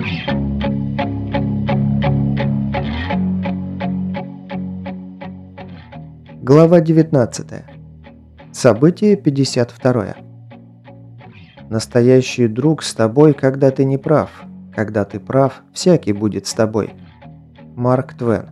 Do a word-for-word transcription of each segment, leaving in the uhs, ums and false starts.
Глава девятнадцатая. Событие пятьдесят второе. Настоящий друг с тобой, когда ты не прав. Когда ты прав, всякий будет с тобой. Марк Твен.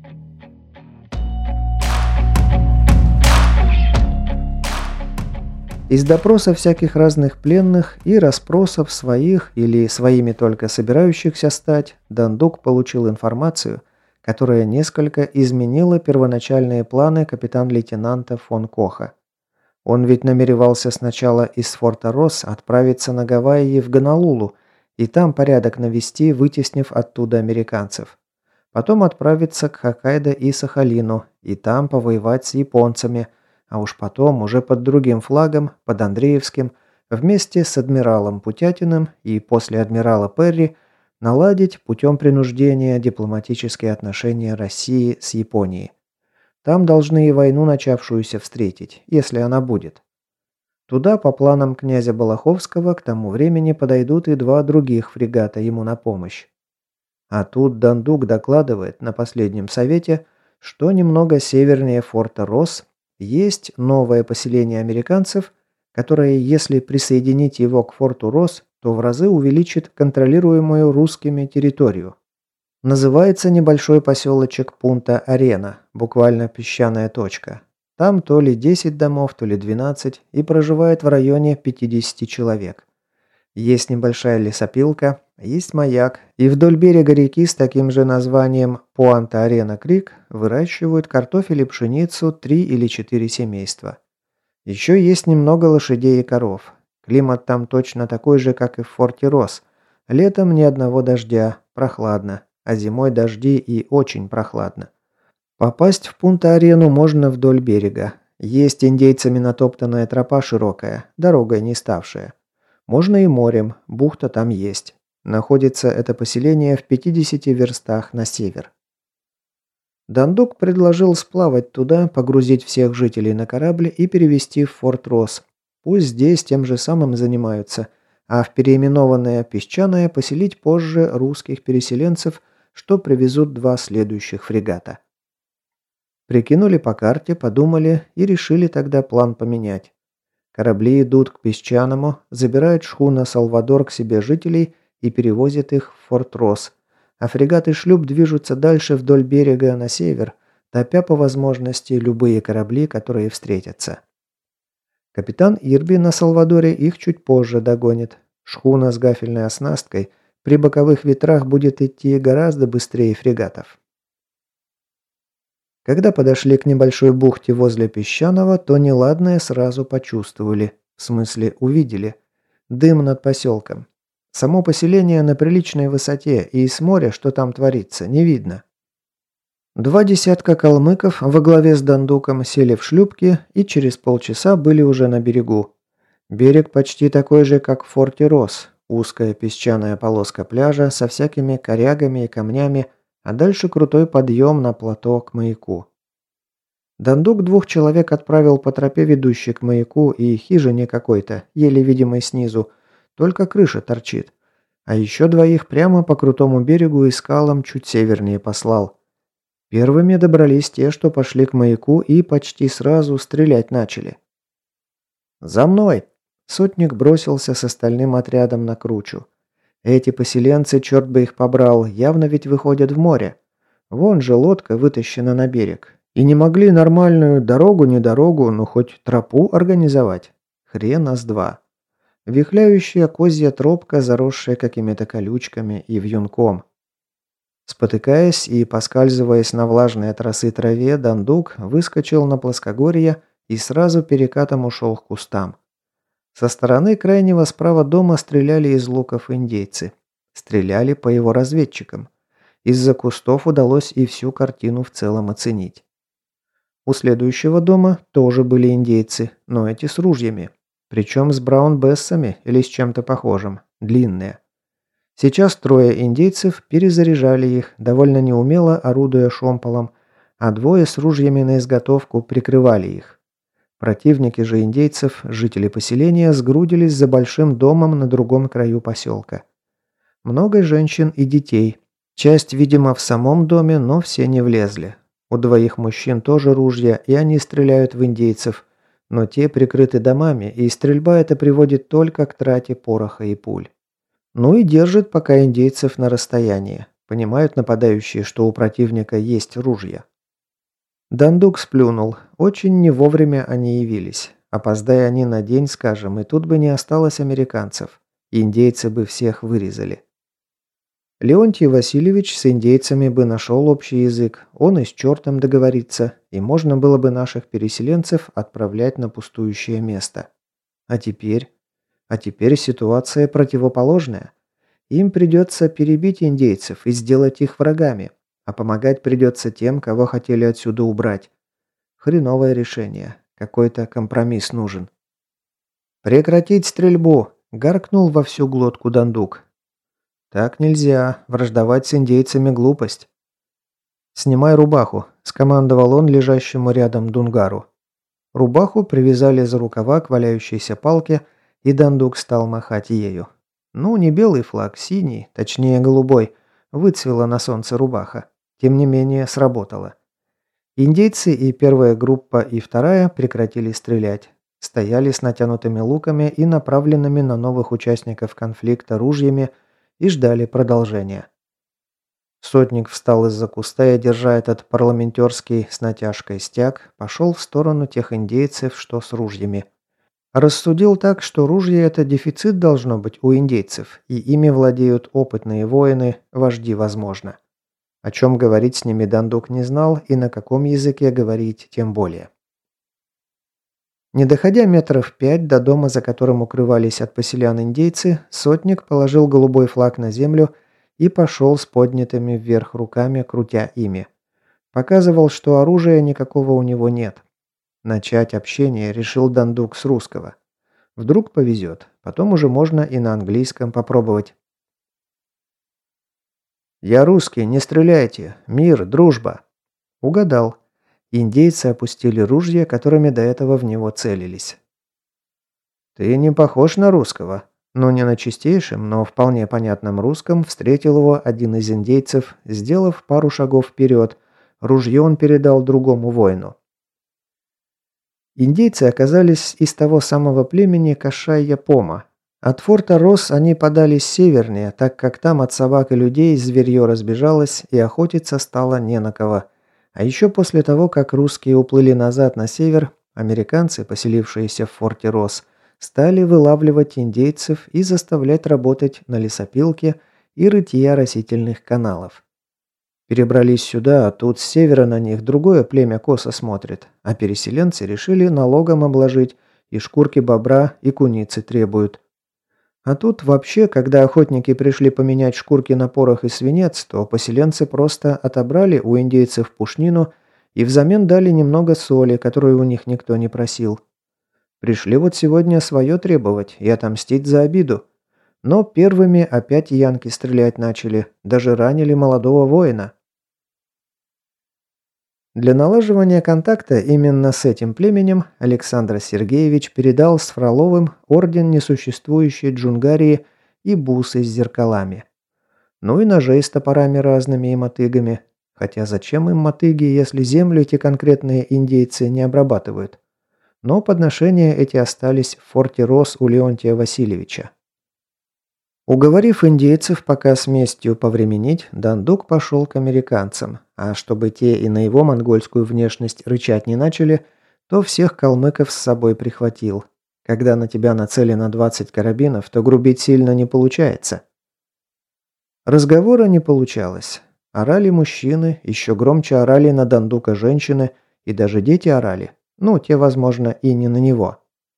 Из допроса всяких разных пленных и расспросов своих или своими только собирающихся стать, Дандук получил информацию, которая несколько изменила первоначальные планы капитан-лейтенанта фон Коха. Он ведь намеревался сначала из форта Росс отправиться на Гавайи в Гонолулу и там порядок навести, вытеснив оттуда американцев. Потом отправиться к Хоккайдо и Сахалину и там повоевать с японцами, а уж потом уже под другим флагом, под Андреевским, вместе с адмиралом Путятиным и после адмирала Перри наладить путем принуждения дипломатические отношения России с Японией. Там должны и войну начавшуюся встретить, если она будет. Туда, по планам князя Балаховского, к тому времени подойдут и два других фрегата ему на помощь. А тут Дандук докладывает на последнем совете, что немного севернее форта Росс есть новое поселение американцев, которое, если присоединить его к форту Росс, то в разы увеличит контролируемую русскими территорию. Называется небольшой поселочек Пунта-Арена, буквально песчаная точка. Там то ли десять домов, то ли двенадцать, и проживает в районе пятьдесят человек. Есть небольшая лесопилка, есть маяк, и вдоль берега реки с таким же названием Пуанта-Арена-Крик выращивают картофель и пшеницу три или четыре семейства. Еще есть немного лошадей и коров. Климат там точно такой же, как и в форте Росс. Летом ни одного дождя, прохладно, а зимой дожди и очень прохладно. Попасть в Пунта-Арену можно вдоль берега. Есть индейцами натоптанная тропа широкая, дорогой не ставшая. Можно и морем, бухта там есть. Находится это поселение в пятидесяти верстах на север. Дандук предложил сплавать туда, погрузить всех жителей на корабль и перевести в форт Росс. Пусть здесь тем же самым занимаются, а в переименованное Песчаное поселить позже русских переселенцев, что привезут два следующих фрегата. Прикинули по карте, подумали и решили тогда план поменять. Корабли идут к Песчаному, забирают шхуна «Салвадор» к себе жителей и перевозят их в форт Росс, а фрегат и шлюп движутся дальше вдоль берега на север, топя по возможности любые корабли, которые встретятся. Капитан Ирби на «Салвадоре» их чуть позже догонит. Шхуна с гафельной оснасткой при боковых ветрах будет идти гораздо быстрее фрегатов. Когда подошли к небольшой бухте возле Песчаного, то неладное сразу почувствовали, в смысле увидели. Дым над поселком. Само поселение на приличной высоте, и с моря, что там творится, не видно. Два десятка калмыков во главе с Дандуком сели в шлюпки и через полчаса были уже на берегу. Берег почти такой же, как в форте Росс. Узкая песчаная полоска пляжа со всякими корягами и камнями, а дальше крутой подъем на плато к маяку. Дандук двух человек отправил по тропе, ведущей к маяку и хижине какой-то, еле видимой снизу, только крыша торчит. А еще двоих прямо по крутому берегу и скалам чуть севернее послал. Первыми добрались те, что пошли к маяку и почти сразу стрелять начали. «За мной!» Сотник бросился с остальным отрядом на кручу. Эти поселенцы, черт бы их побрал, явно ведь выходят в море. Вон же лодка вытащена на берег. И не могли нормальную дорогу, не дорогу, но хоть тропу организовать. Хрен нас два. Вихляющая козья тропка, заросшая какими-то колючками и вьюнком. Спотыкаясь и поскальзываясь на влажной от росы траве, Дандук выскочил на плоскогорье и сразу перекатом ушел к кустам. Со стороны крайнего справа дома стреляли из луков индейцы. Стреляли по его разведчикам. Из-за кустов удалось и всю картину в целом оценить. У следующего дома тоже были индейцы, но эти с ружьями. Причем с браун-бессами или с чем-то похожим. Длинные. Сейчас трое индейцев перезаряжали их, довольно неумело орудуя шомполом, а двое с ружьями на изготовку прикрывали их. Противники же индейцев, жители поселения, сгрудились за большим домом на другом краю поселка. Много женщин и детей. Часть, видимо, в самом доме, но все не влезли. У двоих мужчин тоже ружья, и они стреляют в индейцев, но те прикрыты домами, и стрельба эта приводит только к трате пороха и пуль. Ну и держит пока индейцев на расстоянии. Понимают нападающие, что у противника есть ружья. Дандук сплюнул. Очень не вовремя они явились. Опоздая они на день, скажем, и тут бы не осталось американцев. Индейцы бы всех вырезали. Леонтий Васильевич с индейцами бы нашел общий язык, он и с чертом договорится, и можно было бы наших переселенцев отправлять на пустующее место. А теперь? А теперь ситуация противоположная. Им придется перебить индейцев и сделать их врагами, а помогать придется тем, кого хотели отсюда убрать. Хреновое решение. Какой-то компромисс нужен. «Прекратить стрельбу!» – гаркнул во всю глотку Дандук. «Так нельзя. Враждовать с индейцами – глупость». «Снимай рубаху», – скомандовал он лежащему рядом Дунгару. Рубаху привязали за рукава к валяющейся палке, и Дандук стал махать ею. Ну, не белый флаг, синий, точнее голубой. Выцвела на солнце рубаха. Тем не менее, сработало. Индейцы и первая группа, и вторая прекратили стрелять. Стояли с натянутыми луками и направленными на новых участников конфликта ружьями и ждали продолжения. Сотник встал из-за куста и, держа этот парламентерский с натяжкой стяг, пошел в сторону тех индейцев, что с ружьями. Рассудил так, что ружья – это дефицит должно быть у индейцев, и ими владеют опытные воины, вожди, возможно. О чем говорить с ними Дандук не знал, и на каком языке говорить тем более. Не доходя метров пять до дома, за которым укрывались от поселян индейцы, сотник положил голубой флаг на землю и пошел с поднятыми вверх руками, крутя ими. Показывал, что оружия никакого у него нет. Начать общение решил Дандук с русского. Вдруг повезет, потом уже можно и на английском попробовать. «Я русский, не стреляйте. Мир, дружба». Угадал. Индейцы опустили ружья, которыми до этого в него целились. «Ты не похож на русского». Но не на чистейшем, но вполне понятном русском встретил его один из индейцев, сделав пару шагов вперед. Ружье он передал другому воину. Индейцы оказались из того самого племени Кашайя-Пома. От форта Росс они подались севернее, так как там от собак и людей зверье разбежалось и охотиться стало не на кого. А еще после того, как русские уплыли назад на север, американцы, поселившиеся в форте Росс, стали вылавливать индейцев и заставлять работать на лесопилке и рытье растительных каналов. Перебрались сюда, а тут с севера на них другое племя косо смотрит, а переселенцы решили налогом обложить, и шкурки бобра, и куницы требуют. А тут вообще, когда охотники пришли поменять шкурки на порох и свинец, то поселенцы просто отобрали у индейцев пушнину и взамен дали немного соли, которую у них никто не просил. Пришли вот сегодня свое требовать и отомстить за обиду. Но первыми опять янки стрелять начали, даже ранили молодого воина. Для налаживания контакта именно с этим племенем Александр Сергеевич передал с Фроловым орден несуществующей Джунгарии и бусы с зеркалами. Ну и ножей с топорами разными и мотыгами. Хотя зачем им мотыги, если землю эти конкретные индейцы не обрабатывают? Но подношения эти остались в форте Росс у Леонтия Васильевича. Уговорив индейцев пока с местью повременить, Дандук пошел к американцам, а чтобы те и на его монгольскую внешность рычать не начали, то всех калмыков с собой прихватил. Когда на тебя нацелено двадцать карабинов, то грубить сильно не получается. Разговора не получалось. Орали мужчины, еще громче орали на Дандука женщины, и даже дети орали. Ну, те, возможно, и не на него.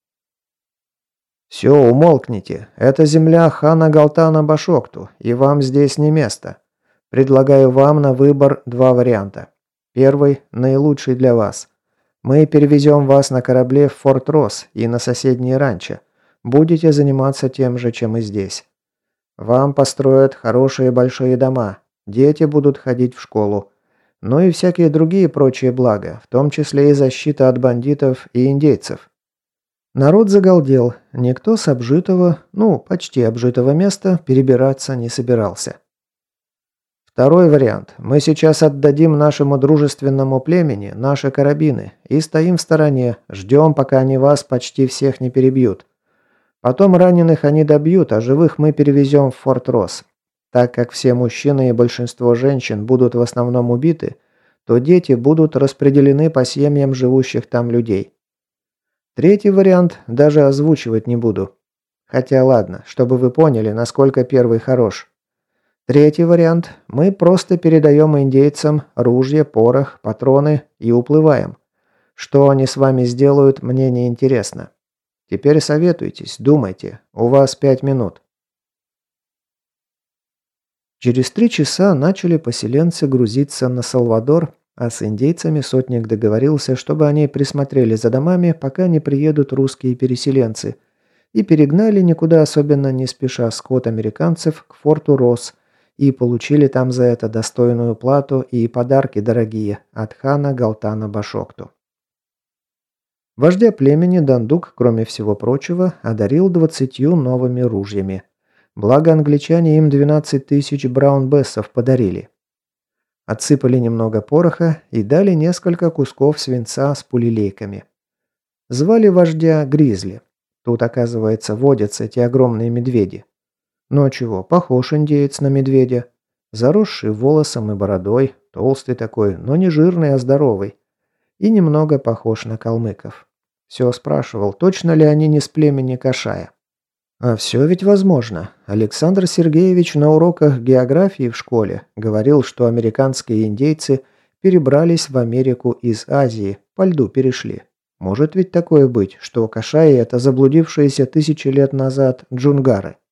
«Все, умолкните. Это земля хана Галтана Башокту, и вам здесь не место. Предлагаю вам на выбор два варианта. Первый – наилучший для вас. Мы перевезем вас на корабле в Форт Росс и на соседние ранчо. Будете заниматься тем же, чем и здесь. Вам построят хорошие большие дома. Дети будут ходить в школу. Ну и всякие другие прочие блага, в том числе и защита от бандитов и индейцев. Народ загалдел. Никто с обжитого, ну, почти обжитого места перебираться не собирался. Второй вариант. Мы сейчас отдадим нашему дружественному племени наши карабины и стоим в стороне, ждем, пока они вас почти всех не перебьют. Потом раненых они добьют, а живых мы перевезем в Форт Росс. Так как все мужчины и большинство женщин будут в основном убиты, то дети будут распределены по семьям живущих там людей. Третий вариант даже озвучивать не буду. Хотя ладно, чтобы вы поняли, насколько первый хорош. Третий вариант. Мы просто передаем индейцам ружья, порох, патроны и уплываем. Что они с вами сделают, мне не интересно. Теперь советуйтесь, думайте. У вас пять минут. Через три часа начали поселенцы грузиться на Салвадор, а с индейцами сотник договорился, чтобы они присмотрели за домами, пока не приедут русские переселенцы, и перегнали никуда особенно не спеша скот американцев к форту Росс, и получили там за это достойную плату и подарки дорогие от хана Галтана Башокту. Вождя племени Дандук, кроме всего прочего, одарил двадцатью новыми ружьями. Благо англичане им двенадцать тысяч браунбессов подарили. Отсыпали немного пороха и дали несколько кусков свинца с пулелейками. Звали вождя Гризли. Тут, оказывается, водятся эти огромные медведи. Но чего, похож индеец на медведя. Заросший волосом и бородой, толстый такой, но не жирный, а здоровый. И немного похож на калмыков. Все спрашивал, точно ли они не с племени Кашая. А все ведь возможно. Александр Сергеевич на уроках географии в школе говорил, что американские индейцы перебрались в Америку из Азии, по льду перешли. Может ведь такое быть, что Кашаи – это заблудившиеся тысячи лет назад джунгары.